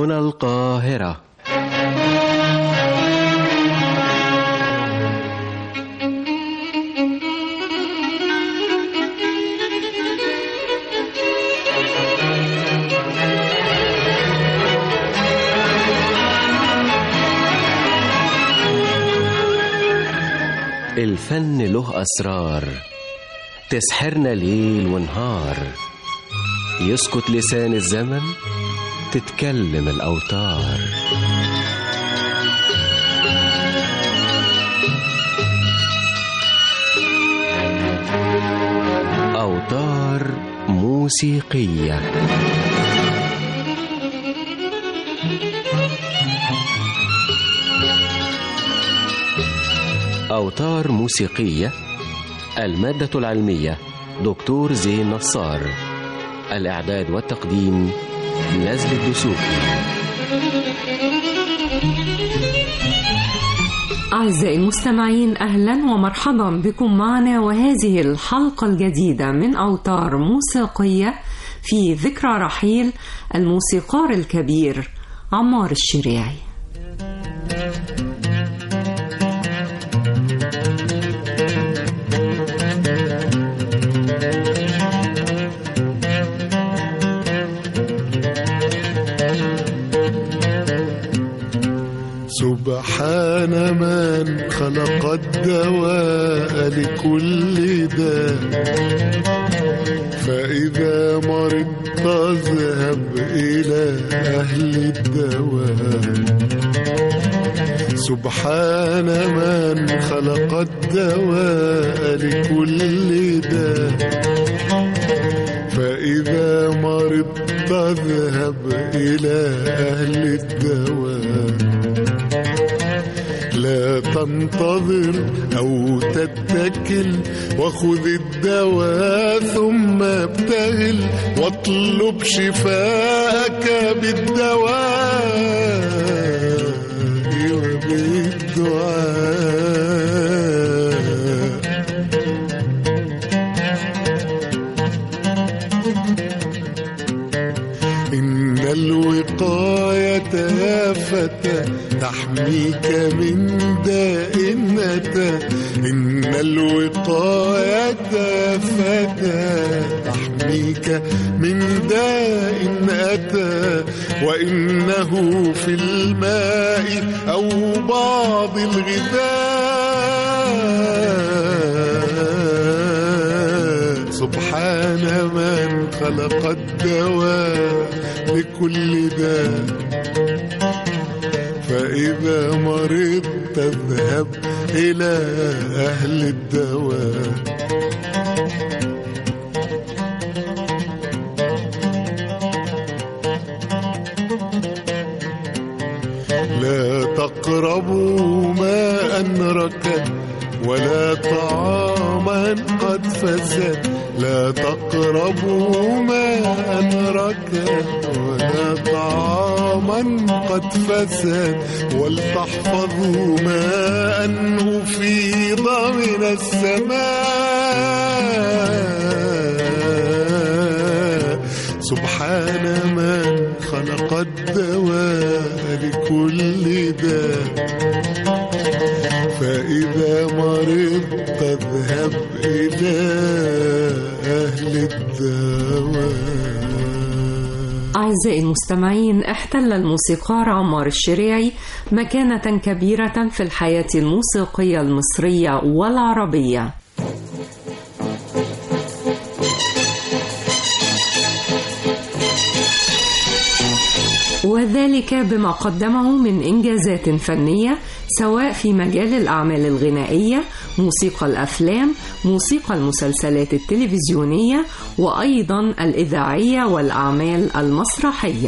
هنا القاهرة. الفن له أسرار تسحرنا ليل ونهار، يسكت لسان الزمن تتكلم الأوتار. أوتار موسيقية. أوتار موسيقية. المادة العلمية دكتور زين نصار. الإعداد والتقديم نزل الدسوقي. أعزائي المستمعين، أهلا ومرحبا بكم معنا، وهذه الحلقة الجديدة من أوتار موسيقية في ذكرى رحيل الموسيقار الكبير عمار الشريعي. سبحان من خلق الدواء لكل داء، فإذا مرضت اذهب إلى أهل الدواء. سبحان من خلق الدواء لكل داء، فإذا مرضت اذهب إلى أهل الدواء. لا تنتظر أو تتكل، وخذ الدواء ثم ابتهل، واطلب شفاءك بالدواء وبالدعاء. إن الوقاية يا فتى تحميك من داء أتى. إن الوقاية يا فتى تحميك من داء أتى، وإنه في الماء أو بعض الغذاء. سبحان من خلق الدواء لكل داء، فإذا مرضت اذهب إلى أهل الدواء. لا تقربوا ماء ركد ولا طعاما قد فسد. لا تقربوا ماء ركد ولا طعاما قد فسد، ولتحفظوا ماء أفيض من السماء. سبحان من خلق الدواء لكل داء، فإذا مرضت اذهب إلى أهل الدواء. أعزائي المستمعين، احتل الموسيقار عمار الشريعي مكانة كبيرة في الحياة الموسيقية المصرية والعربية، وذلك بما قدمه من إنجازات فنية سواء في مجال الأعمال الغنائية، موسيقى الأفلام، موسيقى المسلسلات التلفزيونية، وأيضا الإذاعية والأعمال المسرحية.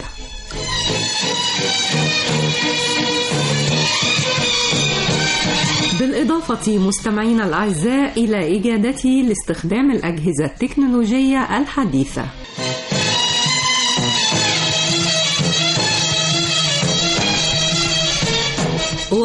بالإضافة مستمعينا الأعزاء إلى إجادته لاستخدام الأجهزة التكنولوجية الحديثة.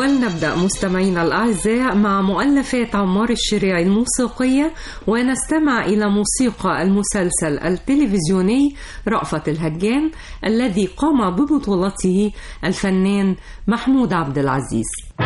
ولنبدأ مستمعينا الأعزاء مع مؤلفات عمار الشريعي الموسيقية، ونستمع إلى موسيقى المسلسل التلفزيوني رأفت الهجان الذي قام ببطولته الفنان محمود عبد العزيز.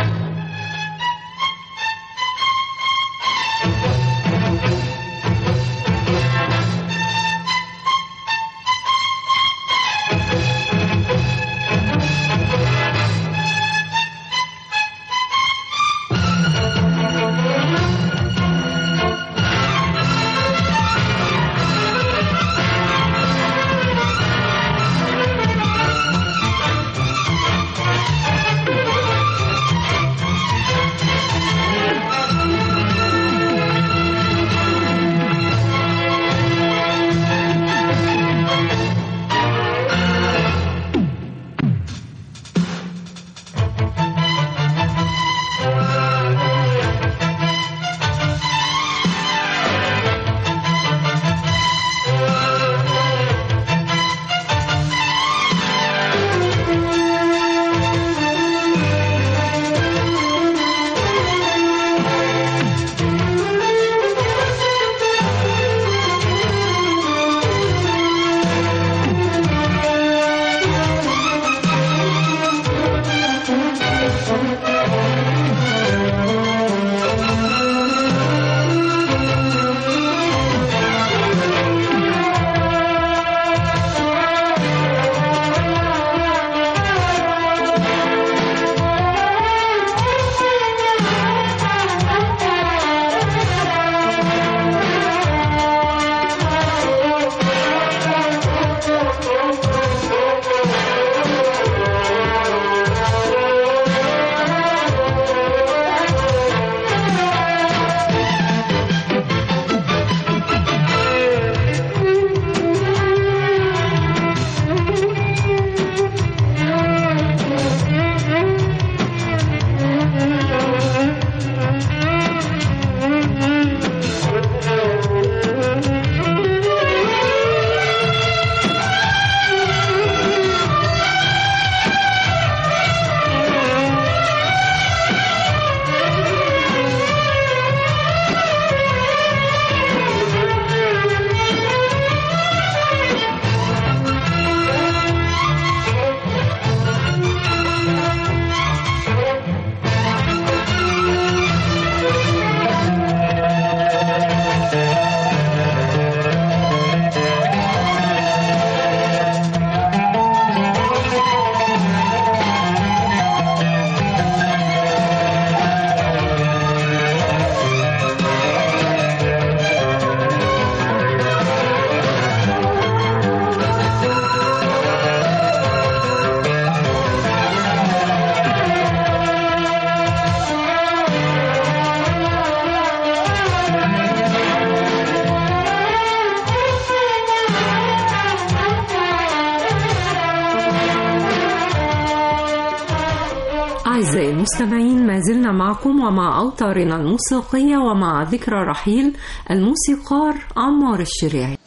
أعزائي المستمعين، ما زلنا معكم ومع أوتارنا الموسيقية ومع ذكرى رحيل الموسيقار عمار الشريعي.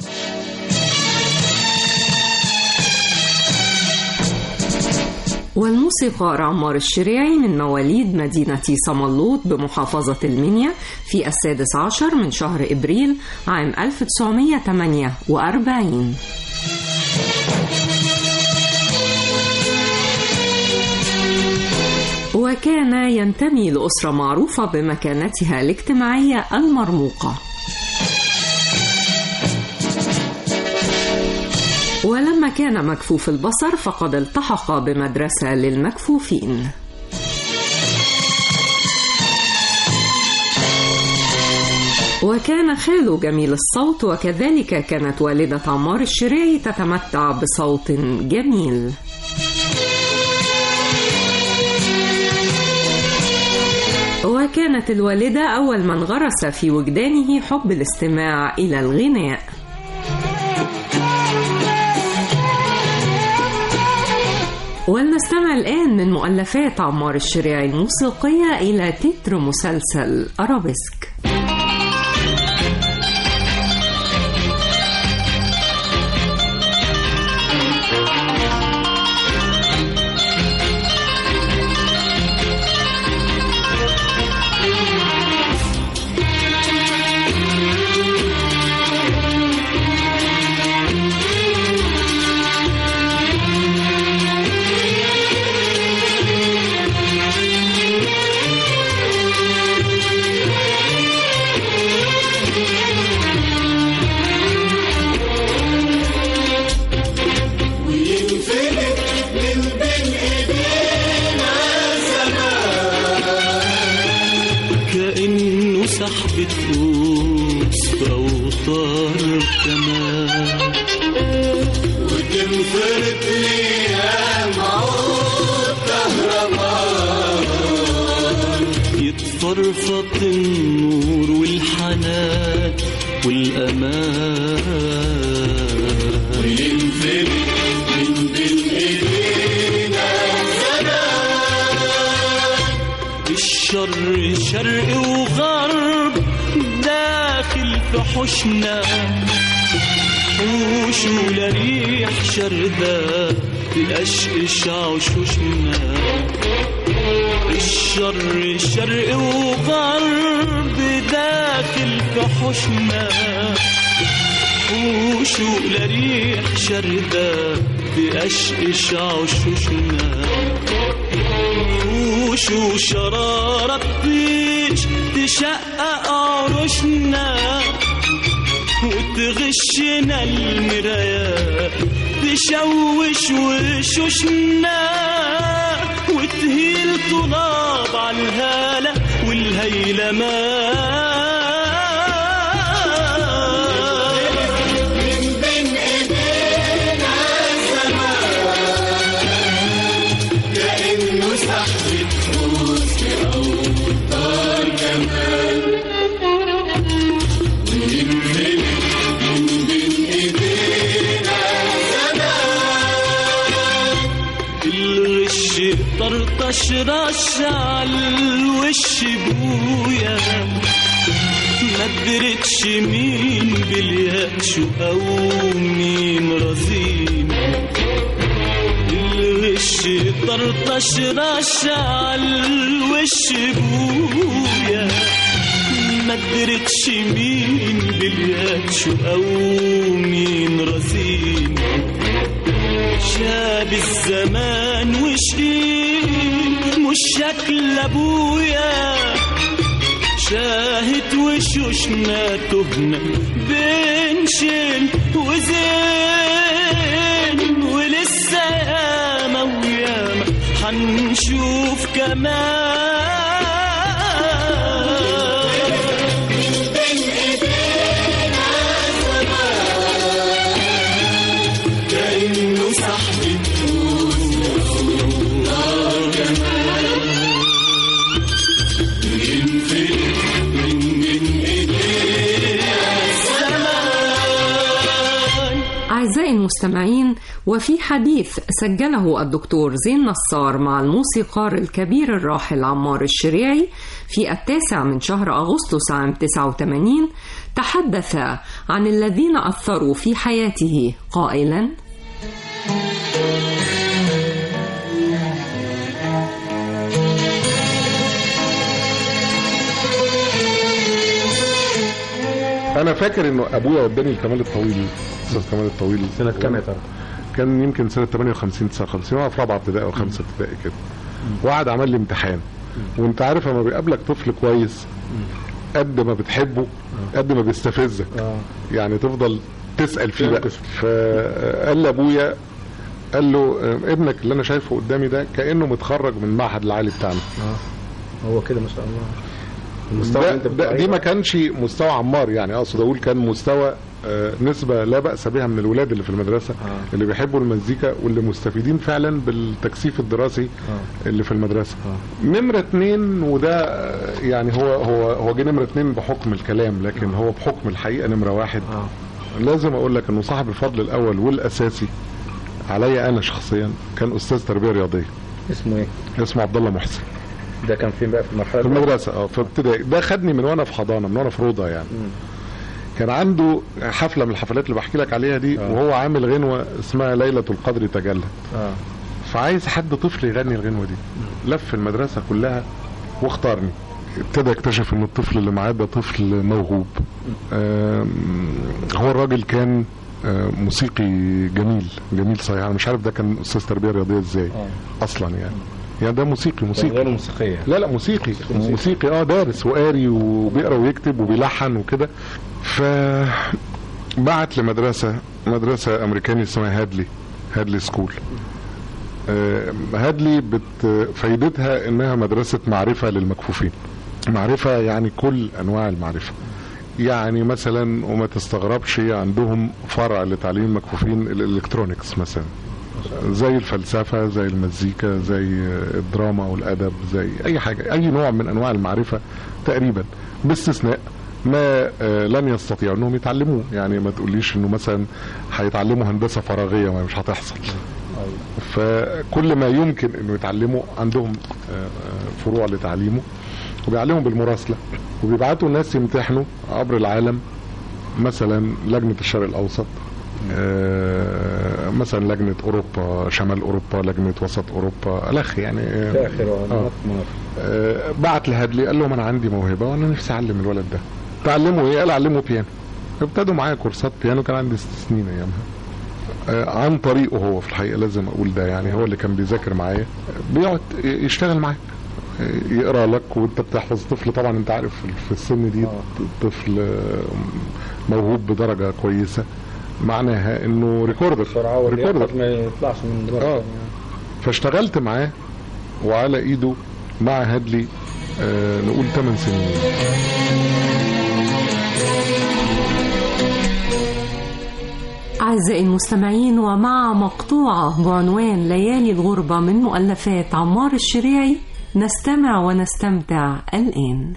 والموسيقار عمار الشريعي من مواليد مدينة صملوط بمحافظة المنيا في 16 من شهر إبريل عام 1948. وكان ينتمي لأسرة معروفة بمكانتها الاجتماعية المرموقة. ولما كان مكفوف البصر فقد التحق بمدرسة للمكفوفين. وكان خاله جميل الصوت، وكذلك كانت والدة عمار الشريعي تتمتع بصوت جميل. وكانت الوالدة أول من غرس في وجدانه حب الاستماع إلى الغناء. ولنستمع الآن من مؤلفات عمار الشريعي الموسيقية إلى تتر مسلسل أرابيسك. بتقوس في أوتار كمان، وتنفرد ليها معود كهربان، يتفرفط النور والحنان والأمان، وينفرد من بين ايدينا زمان. الشر شرق وغرب داخل في حوشنا، حوش ولريح شردة تقشقش عشوشنا. الشر شرق وغرب داخل في حوشنا، حوش ولريح شردة تقشقش عشوشنا. حوش وشرارة تطيش تشقق عروشنا، وتغشنا المرايات تشوش وشوشنا، وتهيل طلاب عالهالة والهيلمان. من بين ايدينا زمان، كأنه سحبة فوز في أوتار كمان. وينفرد من بين ايدينا زمان، الغش طرطش رش عالوش بويا، ما درتش مين باليأس أو مين رزين. الغش طرطش رش عالوش بويا، ما درتش مين باليأس أو مين رزين. شاب الزمان وشقين مش شكل أبويا، شاهد وشوشنا تهنا بين شين وزين، ولسه ياما وياما حنشوف كمان. كأنه سحبة فوز في أوتار كمان. وينفرد من بين ايدينا زمان. أعزائي المستمعين، وفي حديث سجله الدكتور زين نصار مع الموسيقار الكبير الراحل عمار الشريعي في 9 من شهر أغسطس عام 89، تحدث عن الذين أثروا في حياته قائلا: انا فاكر انه ابويا وداني الكمال الطويل، استاذ كمال الطويل. سنة كام يا ترى؟ كان يمكن سنه 58 59، وانا في رابعه ابتدائي او 5 ابتدائي كده. وقعد عمل لي امتحان، وانت عارف لما بيقابلك طفل كويس قد ما بتحبه قد ما بيستفزك، يعني تفضل تسأل فيه بقى. فقال لابويا، قال له ابنك اللي انا شايفه قدامي ده كأنه متخرج من المعهد العالي بتاعنا. هو كده ما شاء الله. دي ما كانش مستوى عمار، يعني اقصد اقول كان مستوى نسبة لا بأس بها من الولاد اللي في المدرسة اللي بيحبوا المزيكا واللي مستفيدين فعلا بالتكثيف الدراسي اللي في المدرسة. نمرة 2، وده يعني هو جه نمرة 2 بحكم الكلام، لكن هو بحكم الحقيقة نمرة 1. لازم اقول لك انه صاحب الفضل الاول والاساسي عليا انا شخصيا كان استاذ تربية رياضية. اسمه ايه؟ اسمه عبد الله محسن. ده كان فين بقى؟ في المرحلة في المدرسة في ابتدائي. ده خدني من وانا في حضانة، من وانا في روضة يعني. كان عنده حفلة من الحفلات اللي بحكي لك عليها دي، وهو عامل غنوة اسمها ليلة القدر تجلت. فعايز حد طفل يغني الغنوة دي. لف المدرسة كلها واختارني. ابتدى اكتشف ان الطفل اللي معاه ده طفل موهوب. هو الراجل كان موسيقي جميل صحيح. انا مش عارف ده كان استاذ تربية رياضية ازاي اصلا يعني ده موسيقي غير موسيقية. لا موسيقي دارس وقاري وبيقرا ويكتب وبيلحن وكده. فبعت مدرسة امريكاني اسمها هادلي سكول. هادلي فايدتها انها مدرسة معرفة للمكفوفين. معرفة يعني كل أنواع المعرفة. يعني مثلا وما تستغربش عندهم فرع لتعليم المكفوفين الإلكترونيكس مثلا، زي الفلسفة زي المزيكا زي الدراما والأدب زي أي حاجة، أي نوع من أنواع المعرفة تقريبا، باستثناء ما لن يستطيعوا انهم يتعلموه. يعني ما تقوليش انه مثلا هيتعلموا هندسة فراغية، ما مش هتحصل. فكل ما يمكن انه يتعلموا عندهم فروع لتعليمه، وبيعلموا بالمراسلة، وبيبعتوا الناس يمتحنوا عبر العالم، مثلا لجنة الشرق الأوسط، مثلا لجنة أوروبا، شمال أوروبا، لجنة وسط أوروبا، الأخ يعني بعت لهادلي قال لهم أنا عندي موهبة وأنا نفسي أعلم الولد ده. تعلموا إيه؟ قال أعلمه بيانو. ابتدوا معايا كورسات بيانو، كان عندي 6 سنين أيامها. عن طريقه هو في الحقيقة لازم أقول ده، يعني هو اللي كان بيذاكر معايا، بيقعد يشتغل معاك، يقرأ لك وانت بتحفظ. طفل طبعا انت عارف في السن دي طفل موهوب بدرجة كويسة، معناها انه ريكوردر ما يطلعش من دماغه. فاشتغلت معاه وعلى ايده مع هادلي نقول 8 سنين. أعزائي المستمعين، ومع مقطوعة بعنوان ليالي الغربة من مؤلفات عمار الشريعي نستمع ونستمتع الآن.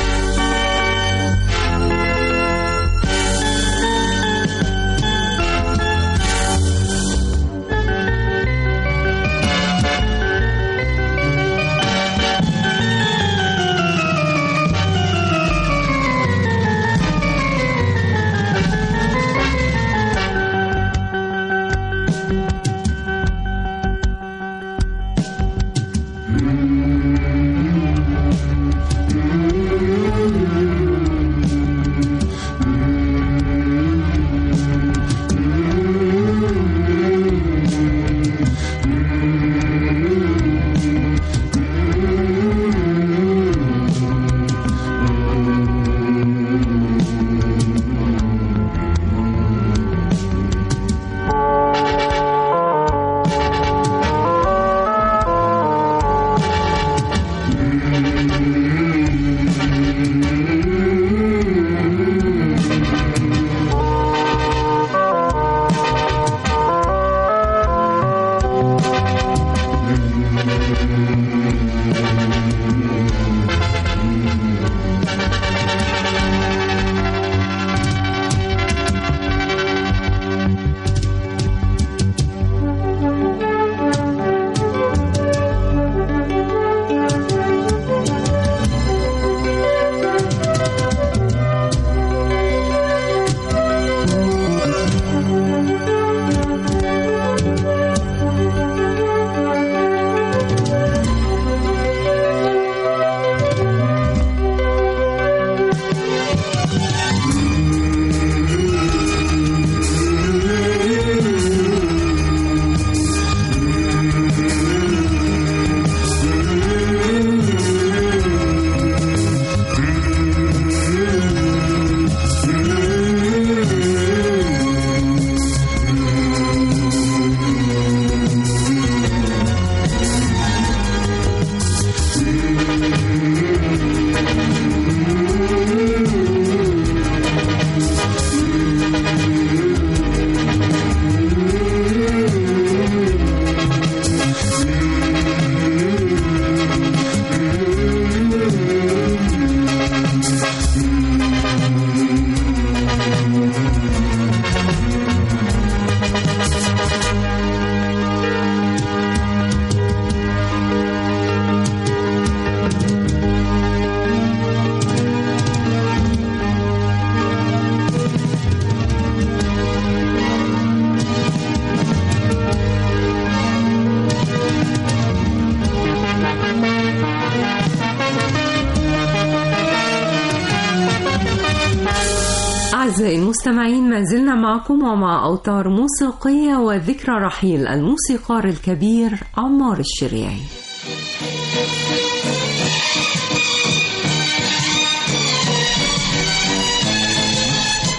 أعزائي المستمعين، ما زلنا معكم ومع أوتار موسيقية وذكرى رحيل الموسيقار الكبير عمار الشريعي.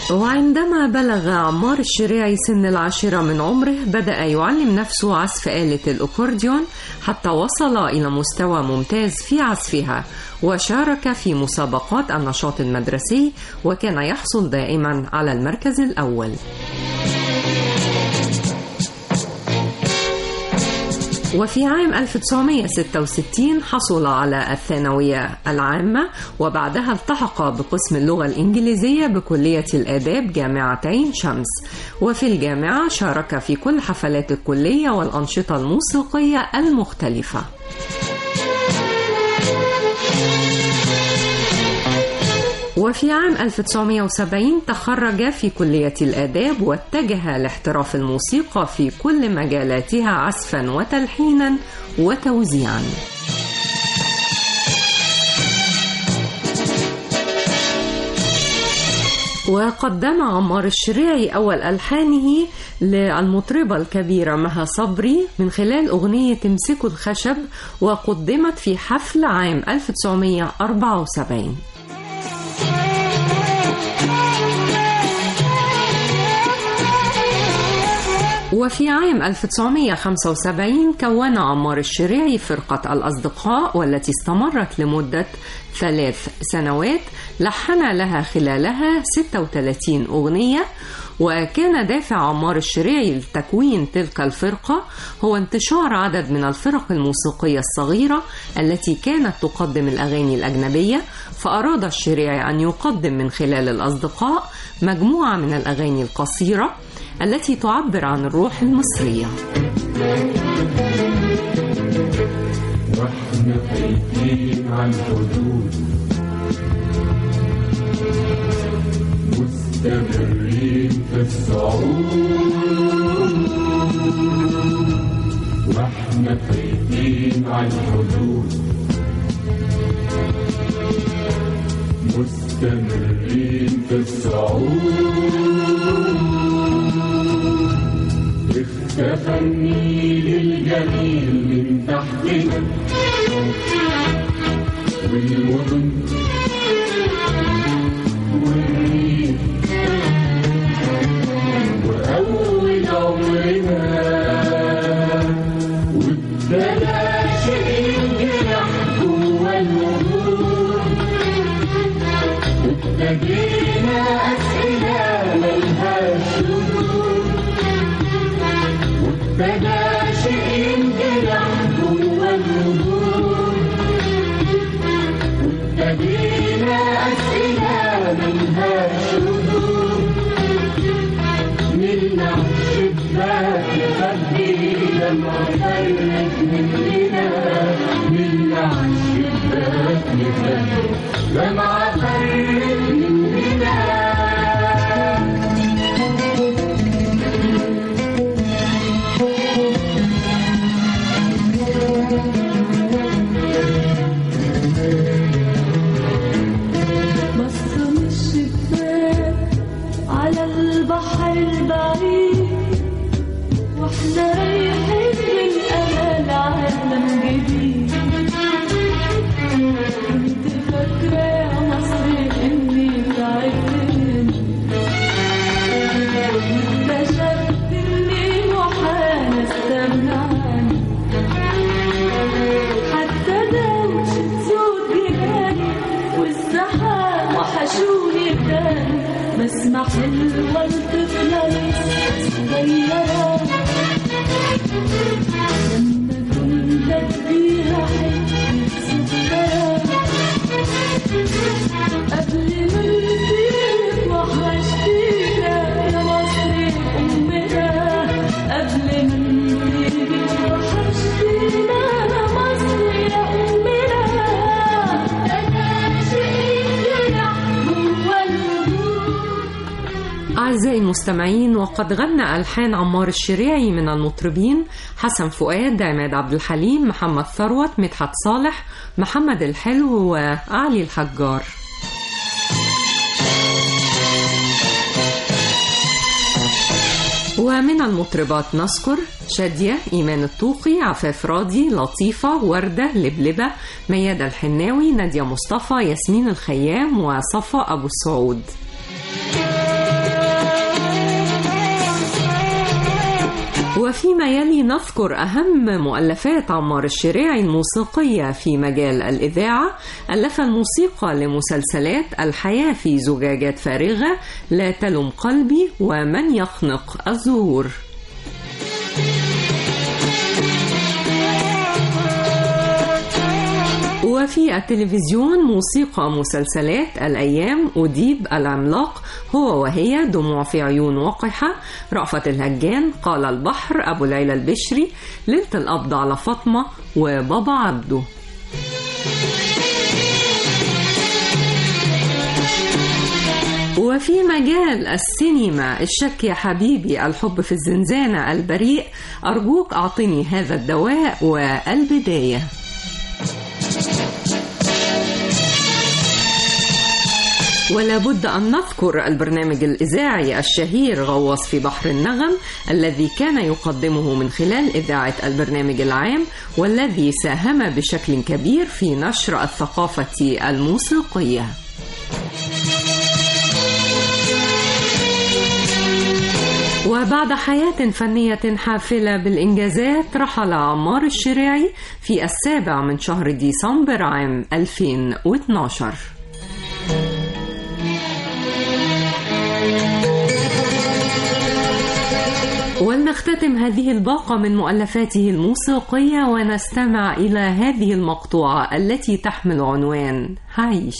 وعندما بلغ عمار الشريعي سن 10 من عمره بدأ يعلم نفسه عزف آلة الأكورديون حتى وصل إلى مستوى ممتاز في عزفها، وشارك في مسابقات النشاط المدرسي وكان يحصل دائما على المركز الأول. وفي عام 1966 حصل على الثانوية العامة، وبعدها التحق بقسم اللغة الإنجليزية بكلية الآداب جامعة عين شمس. وفي الجامعة شارك في كل حفلات الكلية والأنشطة الموسيقية المختلفة. وفي عام 1970 تخرج في كلية الآداب واتجه لاحتراف الموسيقى في كل مجالاتها عزفا وتلحينا وتوزيعا. وقدم عمار الشريعي أول ألحانه للمطربة الكبيرة مها صبري من خلال أغنية امسكوا الخشب، وقدمت في حفل عام 1974. وفي عام 1975 كون عمار الشريعي فرقة الأصدقاء، والتي استمرت لمدة 3 سنوات، لحن لها خلالها 36 أغنية. وكان دافع عمار الشريعي لتكوين تلك الفرقة هو انتشار عدد من الفرق الموسيقية الصغيرة التي كانت تقدم الأغاني الأجنبية، فأراد الشريعي أن يقدم من خلال الأصدقاء مجموعة من الأغاني القصيرة التي تعبر عن الروح المصرية. واحنا خايفين عن الحدود، مستمرين في الصعود، واحنا خايفين عن الحدود، مستمرين في الصعود. اختفى النيل الجميل من تحتنا، والمدن والريف، وأول عمرنا وابتدى شيء ينجرح جوا الوجود، وابتدينا أسئلة ملهاش ردود، وابتدى شيء ينجرح جوا الوجود، وابتدينا أسئلة ملهاش ردود. نلمع الشباك نخبي لما فرق مننا، نلمع الشباك نخبي لما فرق مننا. بصة من الشباك على البحر البعيد، واحنا رايحين للأمل عالم جديد. كنت فاكرة يا مصر إني تعبت، اكتشفت إني محال استغنى عنك. حتى دوشة صوت جبالي والسحاب وحشوني تاني، بسمع حلوة الطفلة صغيرة لما كنت أديها حتة سكرة. قبل ما نسيبك وحشتينا يا مصر أمنا، قبل ما نسيبك وحشتينا يا مصر يا أمنا. أعزائي المستمعين، وقد غنى ألحان عمار الشريعي من المطربين حسن فؤاد، عماد عبد الحليم، محمد ثروت، مدحت صالح، محمد الحلو، وعلي الحجار. ومن المطربات نذكر شادية، إيمان الطوخي، عفاف راضي، لطيفة، وردة، لبلبة، ميادة الحناوي، نادية مصطفى، ياسمين الخيام، وصفا أبو السعود. وفيما يلي نذكر أهم مؤلفات عمار الشريعي الموسيقية في مجال الإذاعة. ألف الموسيقى لمسلسلات الحياة في زجاجات فارغة، لا تلم قلبي، ومن يخنق الزهور. وفي التلفزيون موسيقى مسلسلات الأيام، أديب، العملاق، هو وهي، دموع في عيون وقحة، رأفت الهجان، قال البحر، أبو العلا البشري، ليلة القبض على فاطمة، وبابا عبده. وفي مجال السينما، الشك يا حبيبي، الحب في الزنزانة، البريء، أرجوك أعطني هذا الدواء، والبداية. ولا بد أن نذكر البرنامج الإذاعي الشهير غواص في بحر النغم، الذي كان يقدمه من خلال إذاعة البرنامج العام، والذي ساهم بشكل كبير في نشر الثقافة الموسيقية. وبعد حياة فنية حافلة بالإنجازات، رحل عمار الشريعي في 7 شهر ديسمبر عام 2012. ولنختتم هذه الباقة من مؤلفاته الموسيقية ونستمع إلى هذه المقطوعة التي تحمل عنوان هعيش.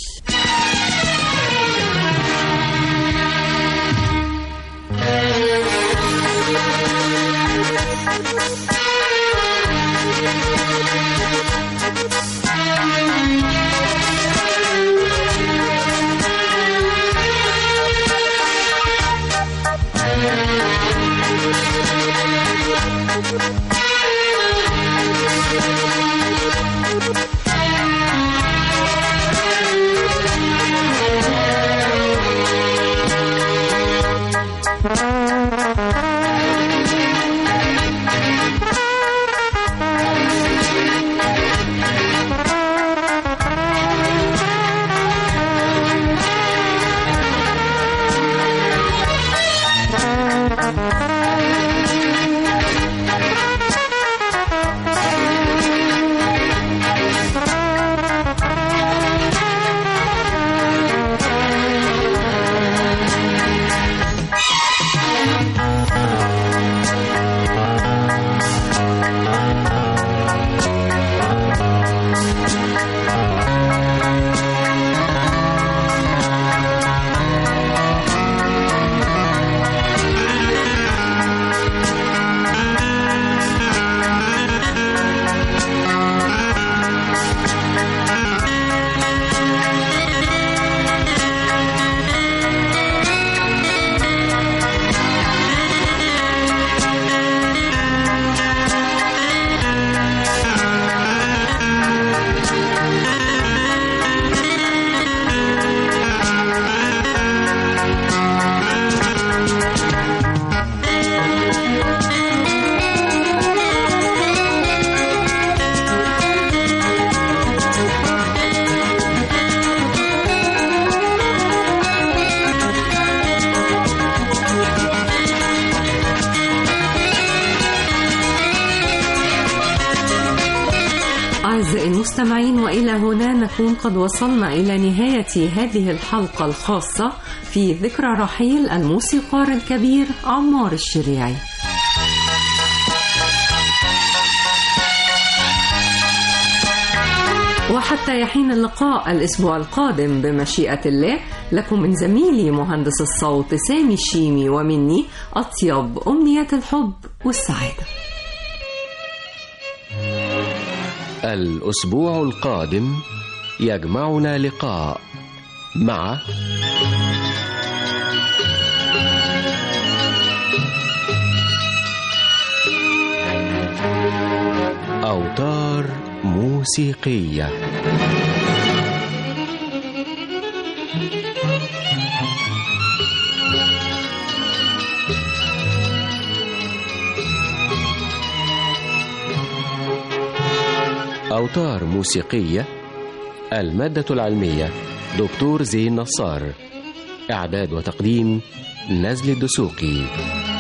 أعزائي المستمعين، وإلى هنا نكون قد وصلنا إلى نهاية هذه الحلقة الخاصة في ذكرى رحيل الموسيقار الكبير عمار الشريعي. وحتى يحين اللقاء الأسبوع القادم بمشيئة الله، لكم من زميلي مهندس الصوت سامي الشيمي ومني أطيب أمنيات الحب والسعادة. الأسبوع القادم يجمعنا لقاء مع أوتار موسيقية. أوتار موسيقية، المادة العلمية دكتور زين نصار، إعداد وتقديم نزل الدسوقي.